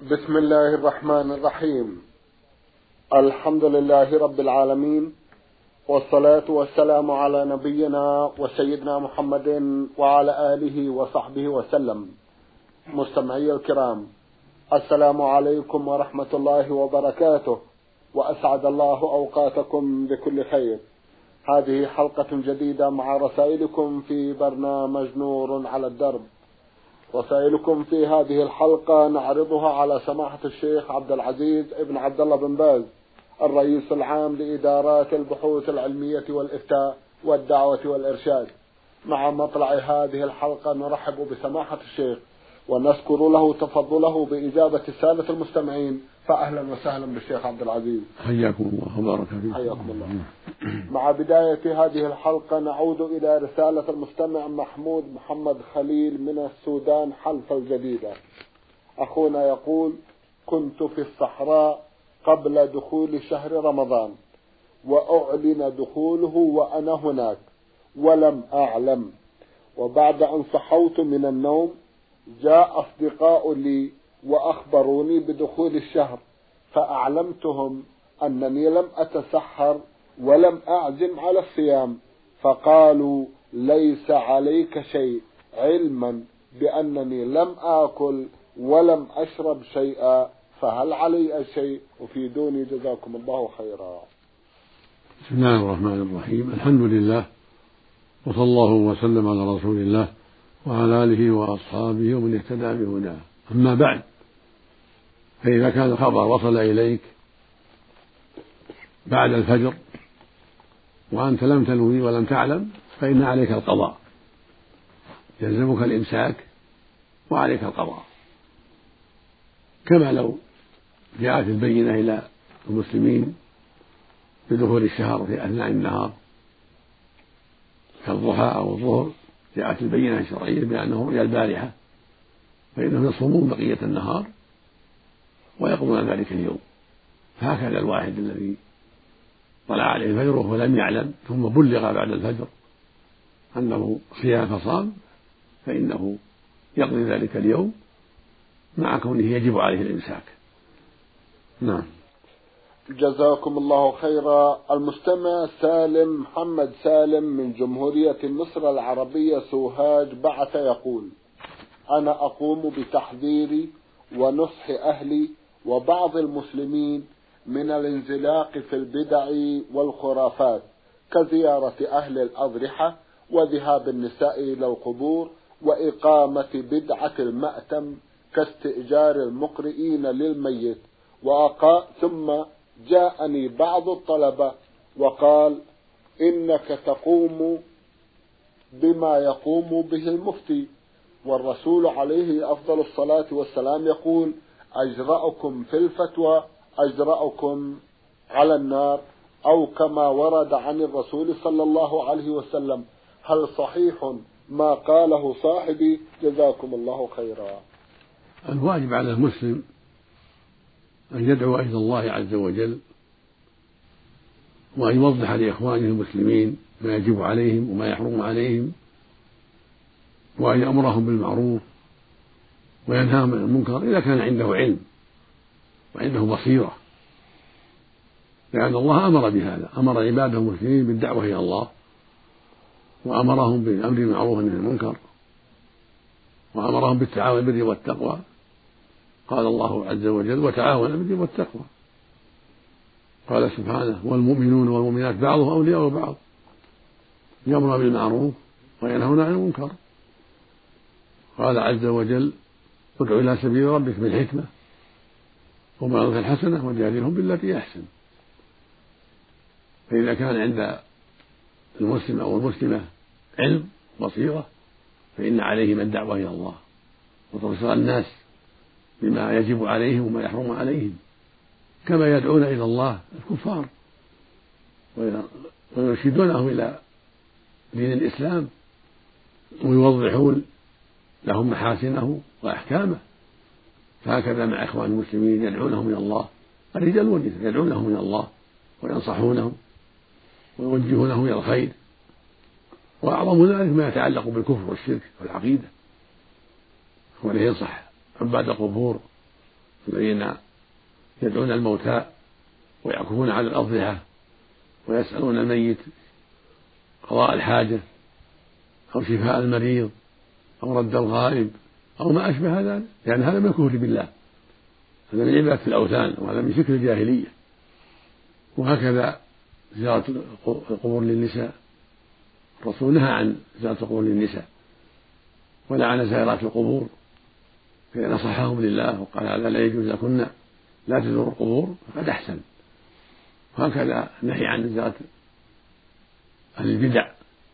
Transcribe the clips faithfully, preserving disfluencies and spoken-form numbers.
بسم الله الرحمن الرحيم. الحمد لله رب العالمين، والصلاة والسلام على نبينا وسيدنا محمد وعلى آله وصحبه وسلم. مستمعي الكرام، السلام عليكم ورحمة الله وبركاته، وأسعد الله أوقاتكم بكل خير. هذه حلقة جديدة مع رسائلكم في برنامج نور على الدرب. رسائلكم في هذه الحلقة نعرضها على سماحة الشيخ عبد العزيز ابن عبد الله بن باز، الرئيس العام لإدارات البحوث العلمية والإفتاء والدعوة والإرشاد. مع مطلع هذه الحلقة نرحب بسماحة الشيخ ونذكر له تفضله بإجابة السادة المستمعين. فأهلا وسهلا بالشيخ عبد العزيز. حياكم الله وبارك فيكم. حياكم الله. مع بداية هذه الحلقة نعود إلى رسالة المستمع محمود محمد خليل من السودان حلف الجديدة. أخونا يقول: كنت في الصحراء قبل دخول شهر رمضان، وأعلن دخوله وأنا هناك ولم أعلم، وبعد أن صحوت من النوم جاء أصدقاء لي وأخبروني بدخول الشهر، فأعلمتهم أنني لم أتسحر ولم أعزم على الصيام، فقالوا: ليس عليك شيء، علما بأنني لم آكل ولم أشرب شيئا، فهل علي شيء؟ أفيدوني جزاكم الله خيرا. بسم الله الرحمن الرحيم. الحمد لله، وصلى الله وسلم على رسول الله وعلى آله وأصحابه ومن اهتدى بهداه. أما بعد، فإذا كان الخبر وصل إليك بعد الفجر وأنت لم تنوي ولم تعلم فإن عليك القضاء، يلزمك الإمساك وعليك القضاء، كما لو جاءت البينة إلى المسلمين بدخول الشهر في أثناء النهار كالضحى أو الظهر، جاءت البينة الشرعية بأنه رؤيا البارحة، فإنهم يصومون بقية النهار ويقضون ذلك اليوم. فهكذا الواحد الذي طلع عليه الفجر وهو لم يعلم ثم بلغ بعد الفجر أنه صيام فصام، فإنه يقضي ذلك اليوم مع كونه يجب عليه الإمساك. نعم. جزاكم الله خيرا. المستمع سالم محمد سالم من جمهورية مصر العربية سوهاج بعث يقول: أنا أقوم بتحذيري ونصح أهلي وبعض المسلمين من الانزلاق في البدع والخرافات كزيارة أهل الأضرحة وذهاب النساء إلى القبور وإقامة بدعة المأتم كاستئجار المقرئين للميت. وأقا ثم جاءني بعض الطلبة وقال: إنك تقوم بما يقوم به المفتي، والرسول عليه أفضل الصلاة والسلام يقول: أجرأكم في الفتوى أجرأكم على النار، أو كما ورد عن الرسول صلى الله عليه وسلم. هل صحيح ما قاله صاحبي؟ جزاكم الله خيرا. الواجب على المسلم أن يدعو إلى الله عز وجل، وأن يوضح لإخوانه المسلمين ما يجب عليهم وما يحرم عليهم، وأن يأمرهم بالمعروف وينهاهم عن المنكر إذا كان عنده علم وعنده بصيرة، لأن الله أمر بهذا، أمر عباده المسلمين بالدعوة إلى الله، وأمرهم بالأمر بالمعروف والنهي عن المنكر، وأمرهم بالتعاون بالبر والتقوى. قال الله عز وجل: وتعاونوا بالبر والتقوى. قال سبحانه: والمؤمنون والمؤمنات بعضهم أولياء بعض يأمرون بالمعروف وينهون عن المنكر. قال عز وجل: ادع إلى سبيل ربك بالحكمة وموعظة الحسنة وجادلهم بالتي أحسن. فإذا كان عند المسلم أو المسلمة علم بصيرة فإن عليهم الدعوة إلى الله وتبصر الناس بما يجب عليهم وما يحرم عليهم، كما يدعون إلى الله الكفار ويرشدونهم إلى دين الإسلام ويوضحون لهم محاسنه وأحكامه. فهكذا مع إخوان المسلمين يدعونهم إلى الله، الرجال والنساء يدعونهم إلى الله وينصحونهم ويوجهونهم إلى الخير. وأعظم ذلك ما يتعلق بالكفر والشرك والعقيدة، وأنه ينصح عباد القبور الذين يدعون الموتى ويعكفون على الأضرحة ويسألون الميت قضاء الحاجة أو شفاء المريض أو رد الغائب أو ما أشبه ذلك، لأن هذا من الكفر بالله، هذا من عبادة الأوثان وهذا من شرك الجاهلية. وهكذا زيارة القبور للنساء، الرسول نهى عن زيارة القبور للنساء ولعن زائرات القبور فنصحهم لله وقال هذا لا يجوز لكن لا تزوروا القبور فقد أحسن. وهكذا نهي عن زيارة أهل البدع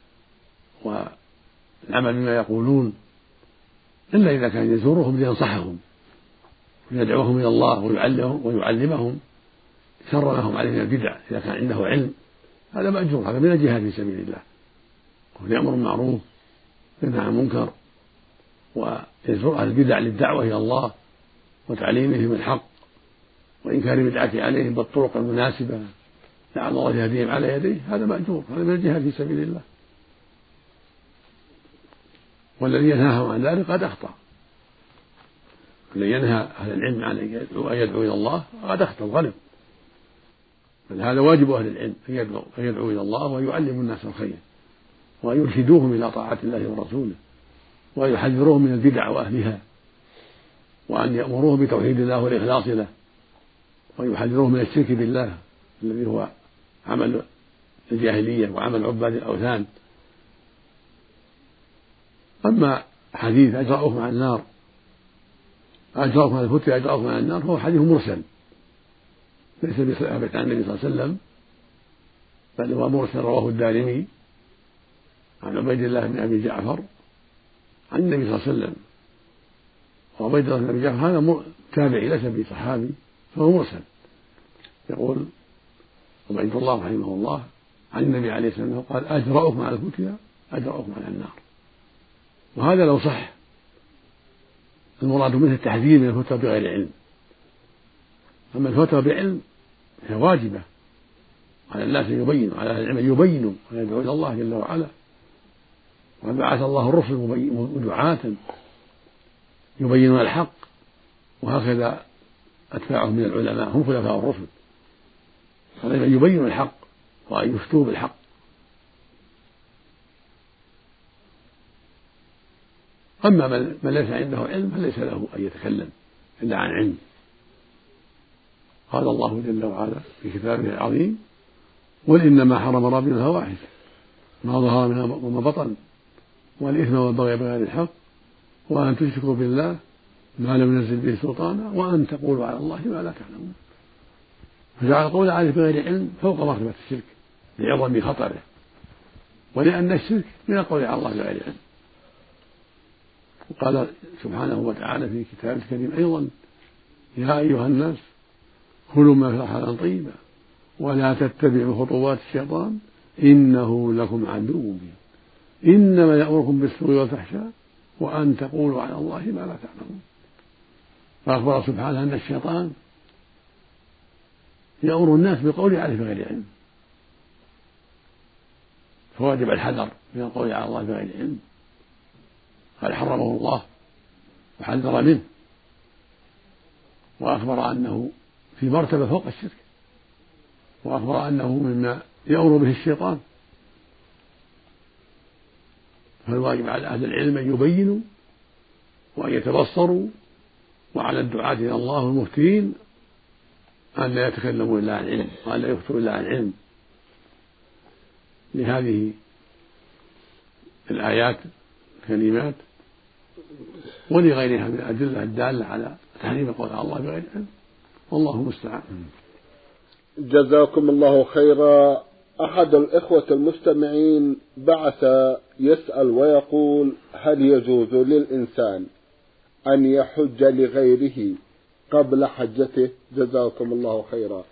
والعمل بما يقولون إلا إذا كان يزورهم لينصحهم ويدعوهم إلى الله ويعلمهم ويعلمهم شر ما هم عليه من البدع. إذا كان عنده علم هذا مأجور، هذا من الجهاد في سبيل الله، ويأمر بالمعروف وينهى عن المنكر ويزور أهل البدع للدعوة إلى الله وتعليمهم الحق وإنكار بدعة عليهم بالطرق المناسبة لعل الله يهديهم على يديه، هذا مأجور، هذا من الجهاد في سبيل الله. والذي ينهاهم عن ذلك قد أخطأ، الذي ينهى أهل العلم عن أن يدعوا إلى الله قد أخطأ وغلط، بل هذا واجب أهل العلم أن يدعوا, أن يدعوا إلى الله ويعلموا الناس الخير وأن يرشدوهم إلى طاعة الله ورسوله ويحذروهم من البدع وأهلها وأن يأمروهم بتوحيد الله والإخلاص له ويحذروهم من الشرك بالله الذي هو عمل الجاهلية وعمل عباد الأوثان. أما حديث أجرأكم عن النار أجرأكم عن الفتية أجرأكم عن النار هو حديث مرسل ليس بثابت عن النبي صلى الله عليه وسلم، بل هو مرسل رواه الدارمي عن عبيد الله بن أبي جعفر عن النبي صلى الله عليه وسلم. وعبيد الله بن أبي جعفر هذا تابعي ليس بصحابي فهو مرسل. يقول عبيد الله رحمه الله عن النبي عليه الصلاة والسلام قال أجرأكم على الفتية أجرأكم على النار. وهذا لو صح المراد منه التحذير من الفتوى بغير علم، أما الفتوى بعلم هي واجبة على الناس أن يبينوا، على أهل العلم يبينوا ويدعوا إلى الله جل وعلا، وقد بعث الله الرسل دعاة يبينون الحق، وهكذا أتباعهم من العلماء هم خلفاء الرسل، عليهم أن يبينوا الحق وأن يفتوا بالحق. أما من ليس عنده علم فليس له أن يتكلم إلا عن علم. قال الله جل وعلا في كتابه العظيم قل إنما حرم ربي الفواحش ما ظهر منها وما بطن والإثم والبغي بغير الحق وأن تشركوا بالله ما لم ينزل به سلطانا وأن تقولوا على الله ما لا تعلمون. فجعل القول عليه بغير علم فوق مرتبة الشرك لعظم خطره، ولأن الشرك من القول على الله بغير علم. وقال سبحانه وتعالى في كتابه الكريم أيضا يا أيها الناس كلوا ما في حلالا طيبا ولا تتبعوا خطوات الشيطان إنه لكم عدو مبين إنما يأمركم بالسوء والفحشاء وأن تقولوا على الله ما لا تعلمون. فأخبر سبحانه أن الشيطان يأمر الناس بالقول عليه بغير علم، فواجب الحذر من القول على الله بغير علم، قال حرمه الله وحذر منه، وأخبر أنه في مرتبة فوق الشرك، وأخبر أنه مما يأمر به الشيطان. فالواجب على أهل العلم أن يبينوا وأن يتبصروا، وعلى الدعاة إلى الله والمفتين أن لا يتكلموا إلا عن علم وأن لا يفتوا إلا عن علم. لهذه الآيات الكريمات ولغيرها من الأدلة الدالة على تحريم القول على الله بغير علم، والله المستعان. جزاكم الله خيرا. أحد الإخوة المستمعين بعث يسأل ويقول هل يجوز للإنسان أن يحج لغيره قبل حجته؟ جزاكم الله خيرا.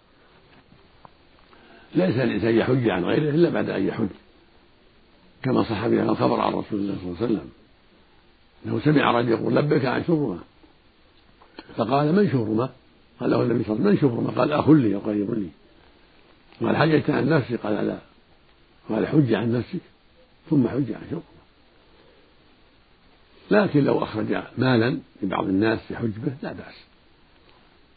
ليس الإنسان يحج عن غيره إلا بعد أن يحج، كما صح بهذا الخبر عن رسول الله صلى الله عليه وسلم أنه سمع رجل يقول لبك عن شبرمة، فقال من شبرمة؟ قال له النبي صلى الله عليه وسلم من شبرمة؟ قال أخ لي وقريب لي. قال حججت عن نفسك؟ قال لا. قال حج عن نفسك ثم حج عن شبرمة. لكن لو أخرج مالا لبعض الناس يحج به لا بأس،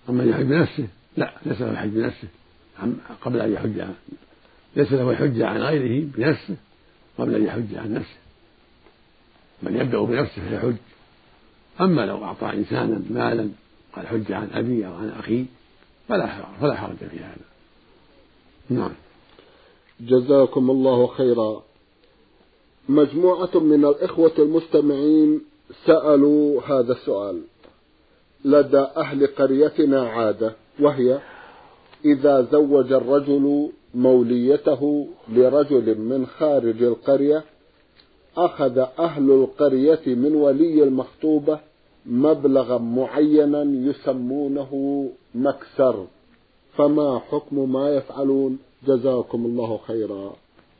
أما يحج بنفسه لا، ليس له يحج بنفسه قبل أن يحج عن ليس له يحج عن غيره بنفسه قبل أن يحج عن نفسه، بل يبدأ بنفسه فيحج. أما لو أعطى إنسانا مالا قال حج عن أبي أو عن أخيه فلا فلا حرج في هذا. نعم. جزاكم الله خيرا. مجموعة من الإخوة المستمعين سألوا هذا السؤال: لدى أهل قريتنا عادة، وهي إذا زوج الرجل موليته لرجل من خارج القرية أخذ أهل القرية من ولي المخطوبة مبلغا معينا يسمونه مكسر، فما حكم ما يفعلون؟ جزاكم الله خيرا.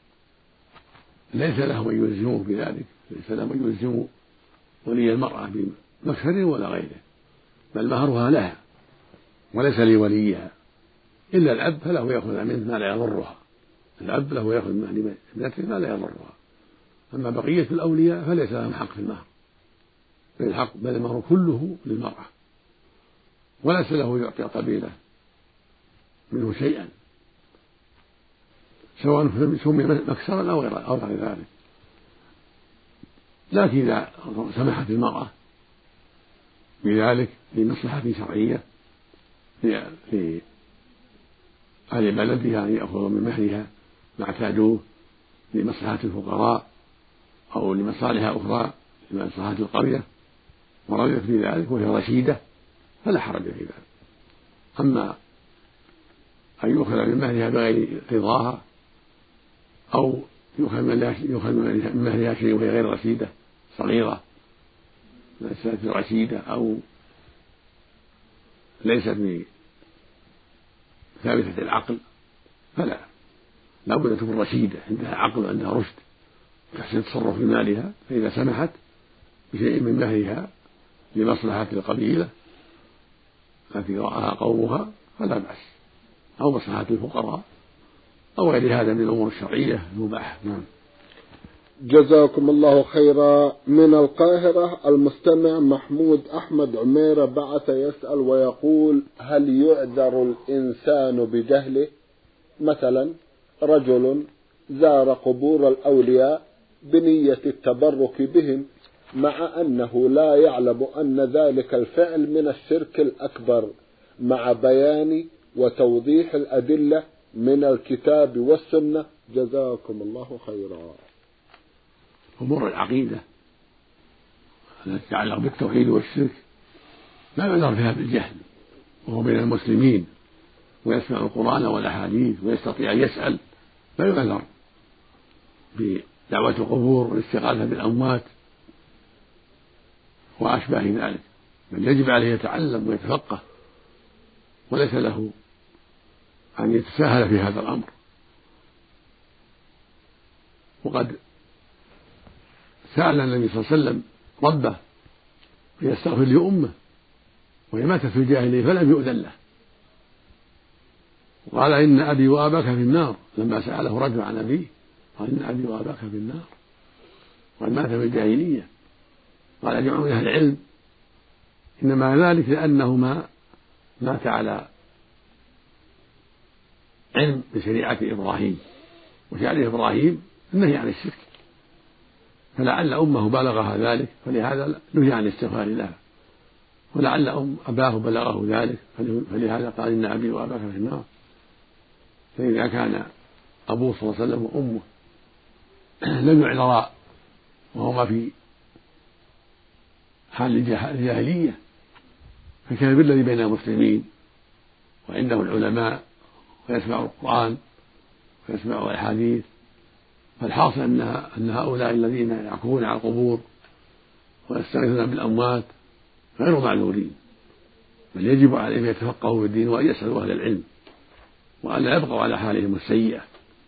ليس له من يلزمه بذلك، ليس له من يلزم ولي المرأة بمكسر ولا غيره، بل مهرها لها وليس لوليها، إلا الأب فله يأخذ منه ما لا يضرها، الأب له يأخذ من ابنته ما لا يضرها. أما بقية الأولياء فليس لهم حق في المهر، بل الحق بل المهر كله للمرأة، وليس له يعطي قبيلة منه شيئا، سواء سمي مكسرا أو غير أو غير ذلك. لكن إذا سمحت المرأة بذلك لمصلحة شرعية في أهل بلدها أن يأخذوا من مهرها ما اعتادوه لمصلحة الفقراء أو لمصالح أخرى لمصلحة القرية ورضيت بذلك وهي رشيدة فلا حرج في ذلك. أما أن يؤخذ من مهرها بغير رضاها أو يؤخذ من مهرها شيء وهي غير رشيدة صغيرة ليست رشيدة أو ليست ثابتة العقل فلا، لا بد أن تكون رشيدة عندها عقل وعندها رشد تحسن التصرف في مالها، فإذا سمحت بشيء من مهرها لمصلحة القبيلة التي رآها قومها فلا بأس، أو مصلحة الفقراء أو غير هذا من الأمور الشرعية المباحة. نعم. جزاكم الله خيرا. من القاهرة المستمع محمود أحمد عميرة بعث يسأل ويقول: هل يعذر الإنسان بجهله؟ مثلا رجل زار قبور الأولياء بنية التبرك بهم مع أنه لا يعلم أن ذلك الفعل من الشرك الأكبر، مع بيان وتوضيح الأدلة من الكتاب والسنة، جزاكم الله خيرا. أمور العقيدة التي تتعلق بالتوحيد والشرك لا يعذر فيها بالجهل، وهو بين المسلمين ويسمع القرآن والأحاديث ويستطيع أن يسأل، لا يعذر بدعوة القبور والاستغاثة بالأموات وأشباه ذلك، بل يجب عليه يتعلم ويتفقه، وليس له أن يتساهل في هذا الأمر. وقد سأل النبي صلى الله عليه وسلم ربه فيستغفر لأمه وهي ماتت في الجاهلية فلم يؤذن له، وقال إن أبي وأباك في النار لما سأله رجل عن أبيه قال إن أبي وأباك في النار وقد مات في الجاهلية. قال جمع من أهل العلم إنما ذلك لأنهما مات على علم بشريعة إبراهيم وشريعة إبراهيم النهي عن الشرك، فلعل أمه بلغها ذلك فلهذا نهي عن الاستغفار لها، ولعل أم أباه بلغه ذلك فلهذا قال إن أبي وأباك في النار. فإذا كان أبوه صلى الله عليه وسلم وأمه لم يعذرا وهما في حال الجاهلية فكان بالذي بين المسلمين وعندهم العلماء ويسمعوا القرآن ويسمعوا الأحاديث، فالحاصل أن أن هؤلاء الذين يعكفون على القبور ويستغيثون بالأموات غير معذورين، بل يجب عليهم أن يتفقهوا في الدين وأن يسألوا أهل العلم وأن لا يبقوا على حالهم السيئة،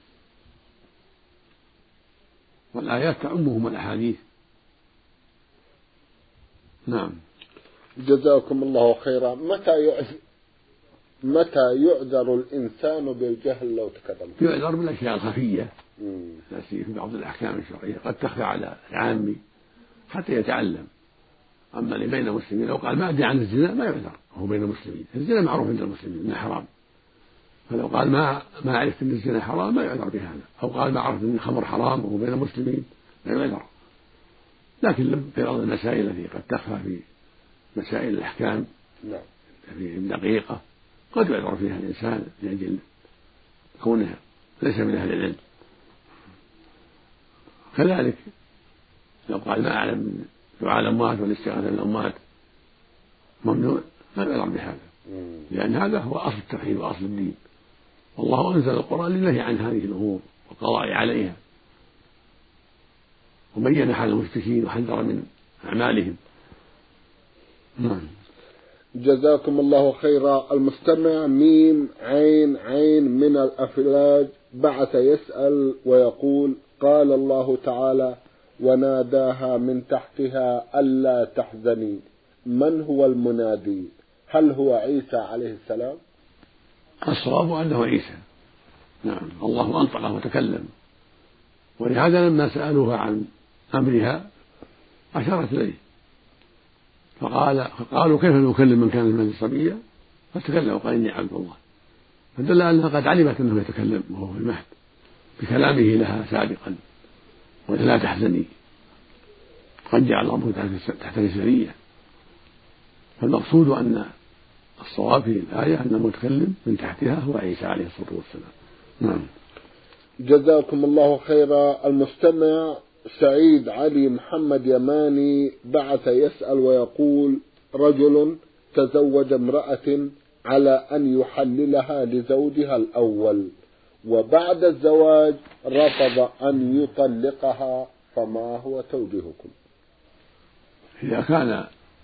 والآيات تعمهم الأحاديث. نعم. جزاكم الله خيرا. متى يعذر متى يعذر الإنسان بالجهل لو تكلم؟ يعذر بالأشياء الخفية التي في بعض الأحكام الشرعية قد تخفى على العامي حتى يتعلم. أما اللي بين المسلمين لو قال ما أدري عن الزنا ما يعذر، وهو بين المسلمين. الزنا معروف عند المسلمين انه حرام، فلو قال ما ما عرفت ان الزنا حرام ما يعذر بهذا، او قال ما عرفت ان الخمر حرام وهو بين المسلمين لا يعذر. لكن في بعض المسائل التي قد تخفى في مسائل الأحكام في دقيقة قد يعذر فيها الإنسان لأجل كونه ليس من أهل العلم. كذلك لو قال ما أعلم دعاء الأموات والاستغاثة بالأموات ممنوع ما يعذر بهذا، لأن هذا هو أصل التوحيد وأصل الدين، والله أنزل القرآن للنهي عن هذه الأمور والقضاء عليها، وبين حال المشركين وحذر من أعمالهم. نعم. جزاكم الله خيرا. المستمع ميم عين عين من الأفلاج بعث يسأل ويقول: قال الله تعالى: وناداها من تحتها ألا تحزني. من هو المنادي؟ هل هو عيسى عليه السلام؟ الصواب أنه عيسى. نعم، الله أنطقه وتكلم، ولهذا لما سألوها عن أمرها أشارت إليه، فقال فقالوا: كيف نكلم من كان في المهد صبيا؟ فتكلم وقال: إني عبد الله، فدل أنها قد علمت أنه يتكلم وهو في المهد بكلامه لها سابقا: ولا تحزني. قد جعل الله تحت السرية. فالمقصود أن الصواب في الآية أن المتكلم من تحتها هو عيسى عليه الصلاة والسلام. نعم. جزاكم الله خيرا. المستمع سعيد علي محمد يماني بعث يسأل ويقول: رجل تزوج امرأة على أن يحللها لزوجها الأول، وبعد الزواج رفض أن يطلقها، فما هو توجيهكم؟ إذا كان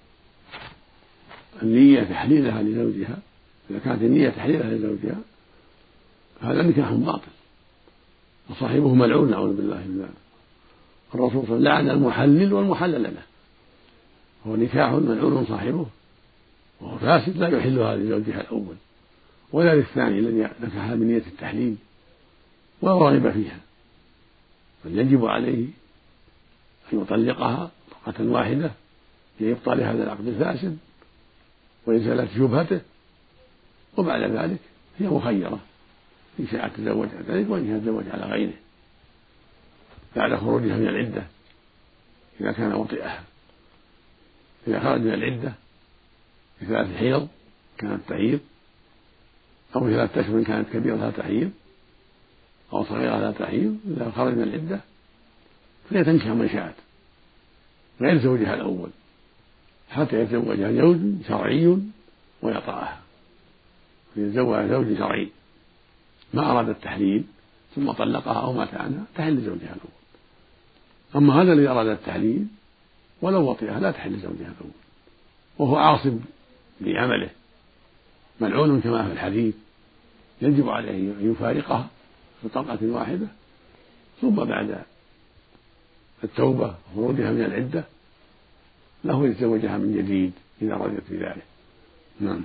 النية تحليلها لزوجها إذا كانت النية تحليلها لزوجها هذا نكاح باطل وصاحبه ملعون، نعوذ بالله من ذلك. الرسول صلى الله عليه وسلم لعن المحلل والمحلل له، هو نكاح ملعون صاحبه وهو فاسد لا يحلها لزوجها الأول ولا للثاني الذي نكحها بنية التحليل ولا رغب فيها، بل يجب عليه أن يطلقها طلقة واحدة لإبطال هذا العقد الفاسد وإزالة شبهته، وبعد ذلك هي مخيرة إن شاءت تزوج على ذلك وإن شاءت تزوج على غيره بعد خروجها من العدة إذا كان وطئها. إذا خرج من العدة في ثلاث حيض كانت تحيض، أو في ثلاثة أشهر كانت كبيرة لا تحيض أو صغيرة لا تحيض، إذا خرج من العدة فهي تنكح من شاءت غير زوجها الأول حتى يتزوجها زوج شرعي ويطأها، فيتزوجها زوج شرعي ما أراد التحليل ثم طلقها أو مات عنها تحل زوجها الأول. أما هذا الذي أراد التحليل ولو وطئها لا تحل زوجها الأول، وهو عاصم بعمله ملعون كما في الحديث، يجب عليه أن يفارقها في طلقة واحدة ثم بعد التوبة وخروجها من العدة له يتزوجها من جديد إذا رضيت بذلك. نعم.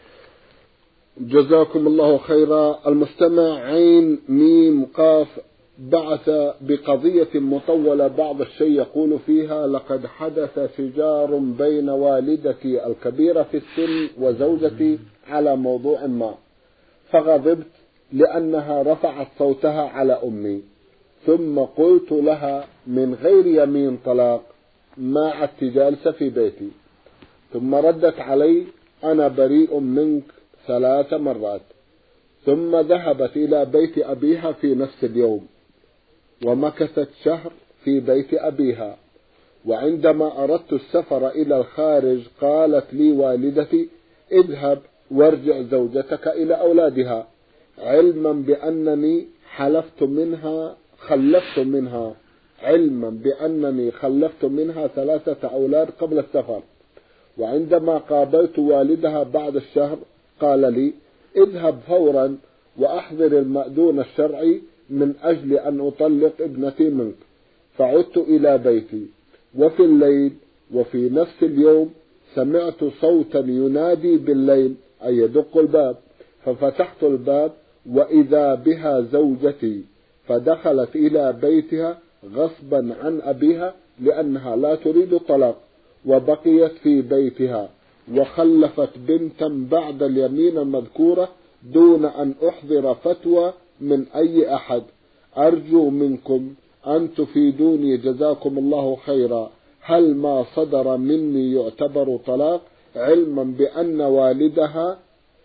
جزاكم الله خيرا. المستمع عين ميم قاف بعث بقضية مطولة بعض الشيء يقول فيها: لقد حدث شجار بين والدتي الكبيرة في السن وزوجتي على موضوع ما، فغضبت لأنها رفعت صوتها على أمي، ثم قلت لها من غير يمين طلاق ما عدت جالسة في بيتي، ثم ردت علي: أنا بريء منك ثلاث مرات، ثم ذهبت إلى بيت أبيها في نفس اليوم ومكثت شهر في بيت أبيها، وعندما أردت السفر إلى الخارج قالت لي والدتي: اذهب وارجع زوجتك إلى أولادها، علما بأنني حلفت منها خلفت منها علما بأنني خلفت منها ثلاثة أولاد قبل السفر. وعندما قابلت والدها بعد الشهر قال لي: اذهب فورا وأحضر المأذون الشرعي من أجل أن أطلق ابنتي منك. فعدت إلى بيتي، وفي الليل وفي نفس اليوم سمعت صوتا ينادي بالليل أي يدق الباب، ففتحت الباب وإذا بها زوجتي، فدخلت إلى بيتها غصبا عن أبيها لأنها لا تريد الطلاق، وبقيت في بيتها وخلفت بنتا بعد اليمين المذكورة دون أن أحضر فتوى من أي أحد، أرجو منكم أن تفيدوني جزاكم الله خيرا، هل ما صدر مني يعتبر طلاق، علما بأن والدها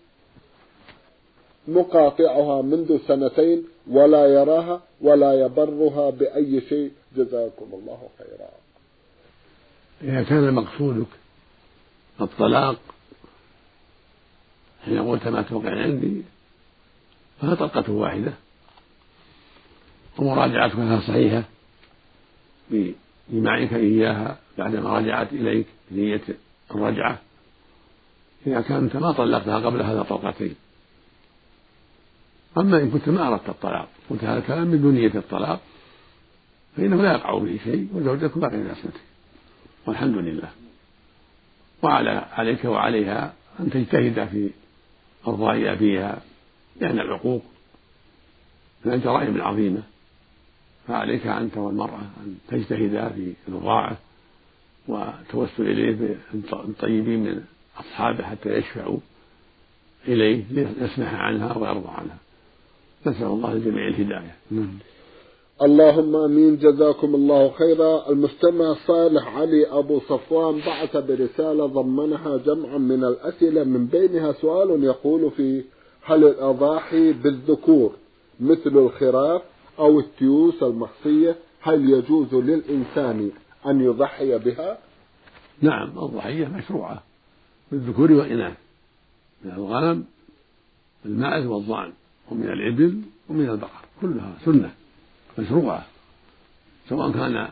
مقاطعها منذ سنتين ولا يراها ولا يبرها بأي شيء، جزاكم الله خيرا. إذا كان مقصودك الطلاق حين قلت ما توقع عندي فهي طلقة واحدة، ومراجعتها صحيحة بجماعك إياها بعدما رجعت إليك بنية الرجعة، إذا كنت ما طلقتها قبل هذا طلقتين. أما إن كنت ما أردت الطلاق، قلت هذا الكلام من دونية الطلاق، فإنه لا يقع به شيء وزوجتك باقي في عصمتك والحمد لله. وعلى عليك وعليها أن تجتهد في إرضاء أبيها، لأن العقوق من الجرائم العظيمة، فعليك أنت والمرأة أن تجتهدا في الرضاعة وتوسل إليه بالطيبين من أصحابه حتى يشفعوا إليه ليسمح عنها ويرضى عنها. نسأل الله للجميع الهداية. اللهم امين، جزاكم الله خيرا. المستمع صالح علي ابو صفوان بعث برسالة ضمنها جمعا من الاسئلة، من بينها سؤال يقول فيه: هل الاضاحي بالذكور مثل الخراف او التيوس المحصية هل يجوز للانسان ان يضحي بها؟ نعم، الضحية مشروعة بالذكور والإناث، من الغنم الماعز والضأن، ومن الإبل ومن البقر، كلها سنة مشروعة، سواء كان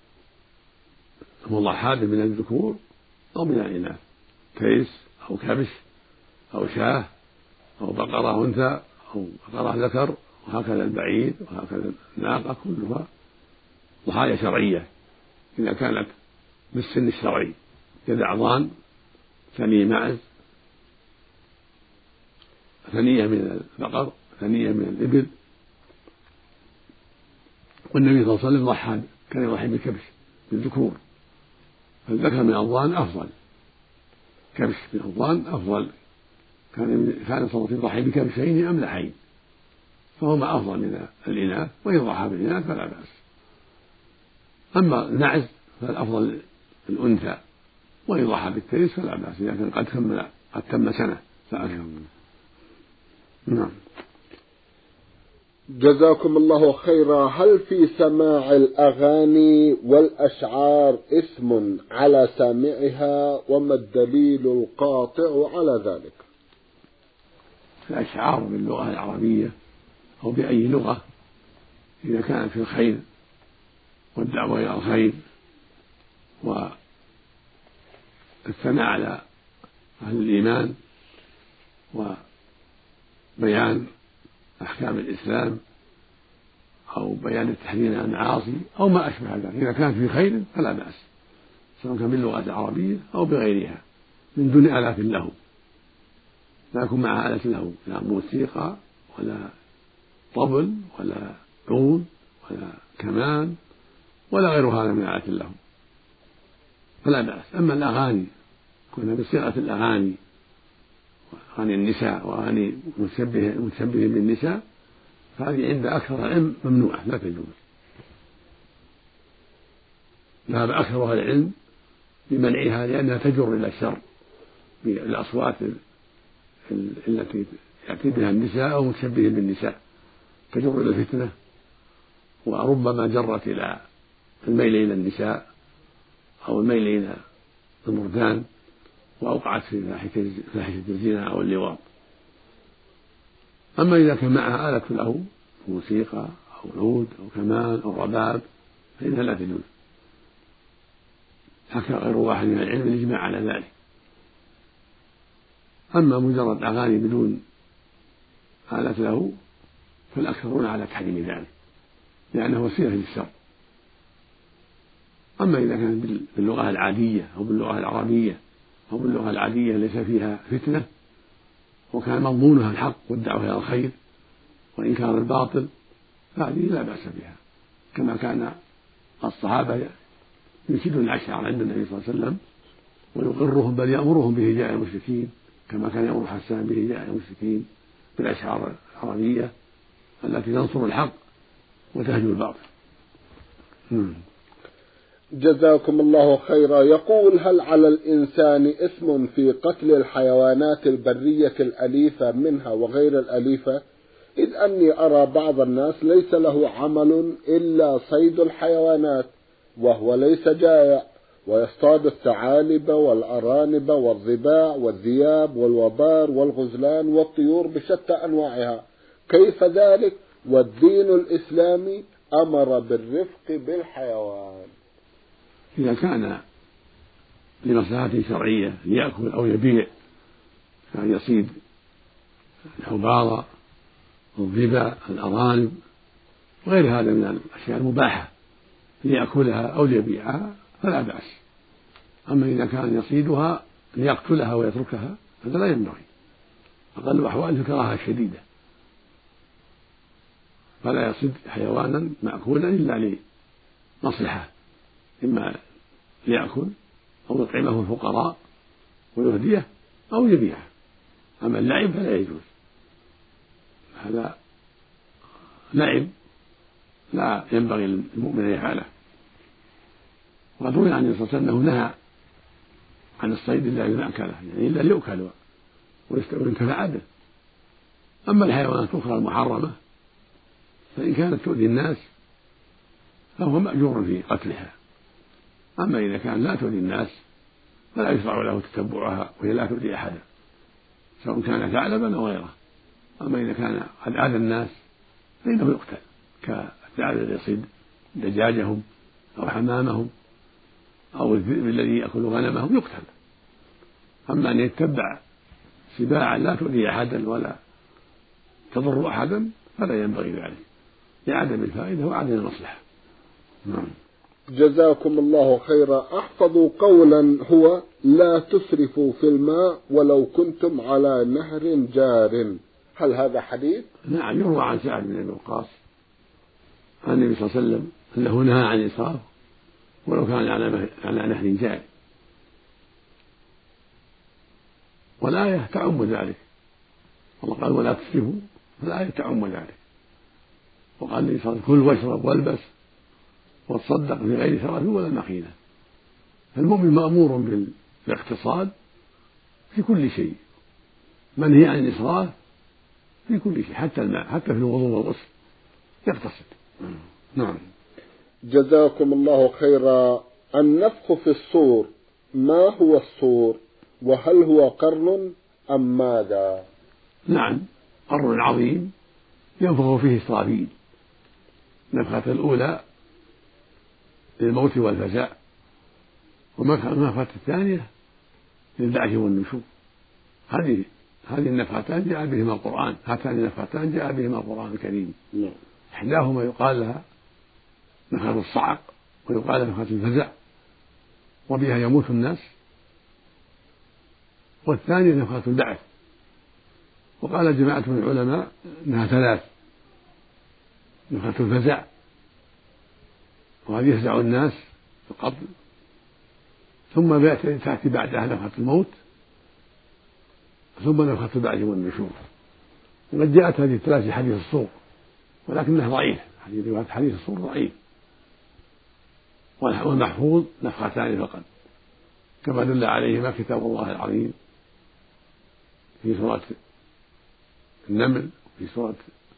مضحى من الذكور أو من الإناث، كيس أو كبش أو شاه أو بقرة أنثى أو بقرة ذكر، وهكذا البعير وهكذا الناقة، كلها ضحايا شرعية إذا كانت بالسن الشرعي، كذعضان، ثني معز، ثنية من البقر، ثنية من الإبل. والنبي صلى الله عليه وسلم ضحى، كان يضحي بالكبش بالذكور، فالذكر من الضان أفضل، كبش من الضان أفضل، كان كان صلى الله عليه وسلم يضحي بكبشين أملحين، فهما أفضل من الإناث، وإن ضحى بالإناث فلا بأس. أما النعز فالأفضل الأنثى، وإن ضحى بالتيس فلا بأس إذا كان قد كمل قد تم سنة فأكثر. نعم. جزاكم الله خيرا. هل في سماع الأغاني والأشعار إثم على سامعها، وما الدليل القاطع على ذلك؟ الأشعار باللغة العربية أو بأي لغة إذا كانت في الخير والدعوة إلى الخير والثناء على أهل الإيمان وبيان أحكام الإسلام أو بيان التحذير عن المعاصي أو ما أشبه ذلك، إذا كانت في خير فلا بأس، سواء كان باللغة العربية أو بغيرها، من دون آلات له، لا يكون مع آلة له، لا موسيقى ولا طبل ولا عود ولا كمان ولا غير هذا من آلات له، فلا بأس. أما الأغاني كنا بصيغة الأغاني وأغاني النساء وأغاني متشبه متشبه بالنساء، فهذه عند أكثر العلم ممنوعة لا تجوز. ذهب أكثر أهل العلم بمنعها لأنها تجر إلى الشر بالأصوات التي يأتي بها النساء أو متشبه بالنساء، تجر إلى الفتنة، وربما جرت إلى الميل إلى النساء أو الميل إلى المردان، وأوقعت في فاحشة الزنا أو اللواط. أما إذا كان معها آلة له موسيقى أو عود أو كمان أو رباب فإنها لا تجوز، حكى غير واحد من العلم الإجماع على ذلك. أما مجرد أغاني بدون آلة له فالأكثرون على تحريم ذلك لأنه وسيلة للشر. أما إذا كان باللغة العادية أو باللغة العربية أو باللغة العادية ليس فيها فتنة وكان مضمونها الحق والدعوة إلى الخير وإنكار الباطل، فهذه لا بأس بها، كما كان الصحابة ينشدون الأشعار عند النبي صلى الله عليه وسلم ويقرهم بل يأمرهم بهجاء المشركين كما كان يأمر حسان بهجاء المشركين بالأشعار العربية التي تنصر الحق وتهجو الباطل. جزاكم الله خيرا. يقول: هل على الإنسان إثم في قتل الحيوانات البرية الأليفة منها وغير الأليفة؟ إذ أني أرى بعض الناس ليس له عمل إلا صيد الحيوانات وهو ليس جائع، ويصطاد الثعالب والأرانب والضباع والذئاب والوبار والغزلان والطيور بشتى أنواعها، كيف ذلك والدين الإسلامي أمر بالرفق بالحيوان؟ إذا كان لمصلحة شرعية يأكل أو يبيع كان يصيد الحبارة الضباع الأرانب وغير هذا من الأشياء المباحة ليأكلها أو ليبيعها فلا بأس. أما إذا كان يصيدها ليقتلها ويتركها هذا لا ينبغي، أقل أحواله الكراهة الشديدة، فلا يصيد حيوانا مأكولا إلا لمصلحة، إما ليأكل أو يطعمه الفقراء ويهديه أو يبيعه. أما اللعب فلا يجوز، هذا لعب لا ينبغي للمؤمن أن يفعله. وقد روي عن النبي صلى الله عليه وسلم أنه نهى عن الصيد إلا لمأكله، يعني إلا ليؤكل وينتفع به. أما الحيوانات الأخرى المحرمة فإن كانت تؤذي الناس فهو مأجور في قتلها، أما إذا كان لا تؤذي الناس فلا يشرع له تتبعها وهي لا تؤذي أحدا سواء كان ثعلبا أو غيره. أما إذا كان قد آذى الناس فإنه يقتل، كالثعلب الذي يصيد دجاجهم أو حمامهم أو الذئب الذي يأكل غنمهم يقتل. أما أن يتبع سباعا لا تؤذي أحدا ولا تضر أحدا فلا ينبغي ذلك لعدم الفائدة وعدم المصلحة. نعم. جزاكم الله خيرا. أحفظوا قولا هو: لا تسرفوا في الماء ولو كنتم على نهر جار، هل هذا حديث؟ نعم، يروى عن سعد بن أبي وقاص عن النبي صلى الله عليه وسلم أنه نهى عن الإسراف ولو كان على نهر جار، والآية تعم ذلك، الله قال: ولا تسرفوا، فالآية تعم ذلك. وقال النبي صلى الله عليه وسلم: كل واشرب والبس وتصدق في غير سرف ولا مخيلة. المؤمن مأمور بالاقتصاد في كل شيء، منهي عن الإسراف في كل شيء، حتى الماء، حتى في الوضوء والغسل يقتصد. نعم. جزاكم الله خيرا. النفخ في الصور، ما هو الصور وهل هو قرن أم ماذا؟ نعم، قرن عظيم ينفخ فيه إسرافيل، النفخة الأولى للموت والفزع، والنفخة الثانية للبعث والنشور. هذه هذه النفختان جاء بهما القرآن، هاتان النفختان جاء بهما القرآن الكريم. نعم. إحداهما يقال لها نفخة الصعق ويقال لها نفخة الفزع وبها يموت الناس، والثانية نفخة البعث، وقال جماعة من العلماء أنها ثلاث: نفخة الفزع وهذه يفزع الناس في القبر، ثم تأتي بعدها نفخة الموت، ثم نفخة البعث والنشور. وقد جاءت هذه الثلاث في حديث الصور ولكنها ضعيف، حديث الصور ضعيف، والمحفوظ نفختان فقط كما دل عليهما كتاب الله العظيم في سورة النمل في سورة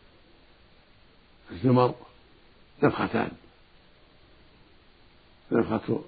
الزمر، نفختان: نفخة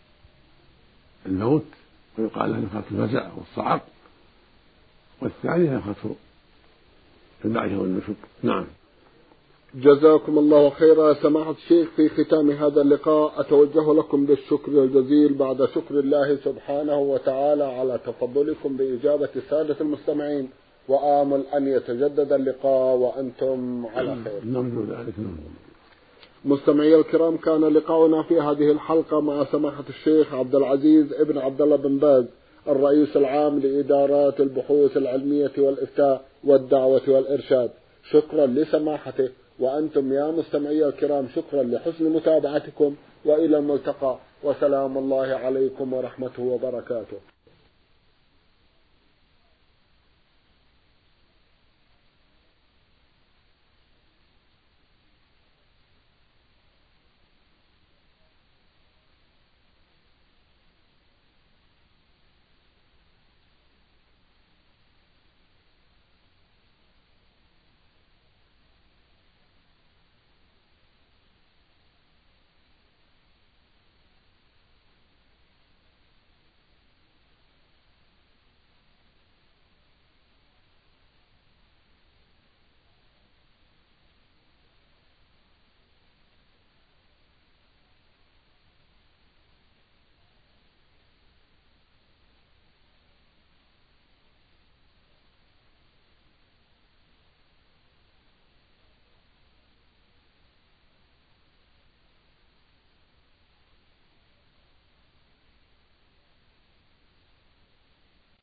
الموت ويقال لها نفخة الفزع والصعق، والثانية نفخة البعث والنشور. نعم. جزاكم الله خيرا. سماحة الشيخ، في ختام هذا اللقاء أتوجه لكم بالشكر الجزيل بعد شكر الله سبحانه وتعالى على تفضلكم بإجابة السادة المستمعين، وآمل أن يتجدد اللقاء وأنتم على خير. نرجو ذلك. مستمعي الكرام، كان لقاؤنا في هذه الحلقة مع سماحة الشيخ عبد العزيز ابن عبد الله بن باز، الرئيس العام لإدارات البحوث العلمية والإفتاء والدعوة والإرشاد. شكرا لسماحته، وأنتم يا مستمعي الكرام شكرا لحسن متابعتكم، وإلى الملتقى، وسلام الله عليكم ورحمته وبركاته.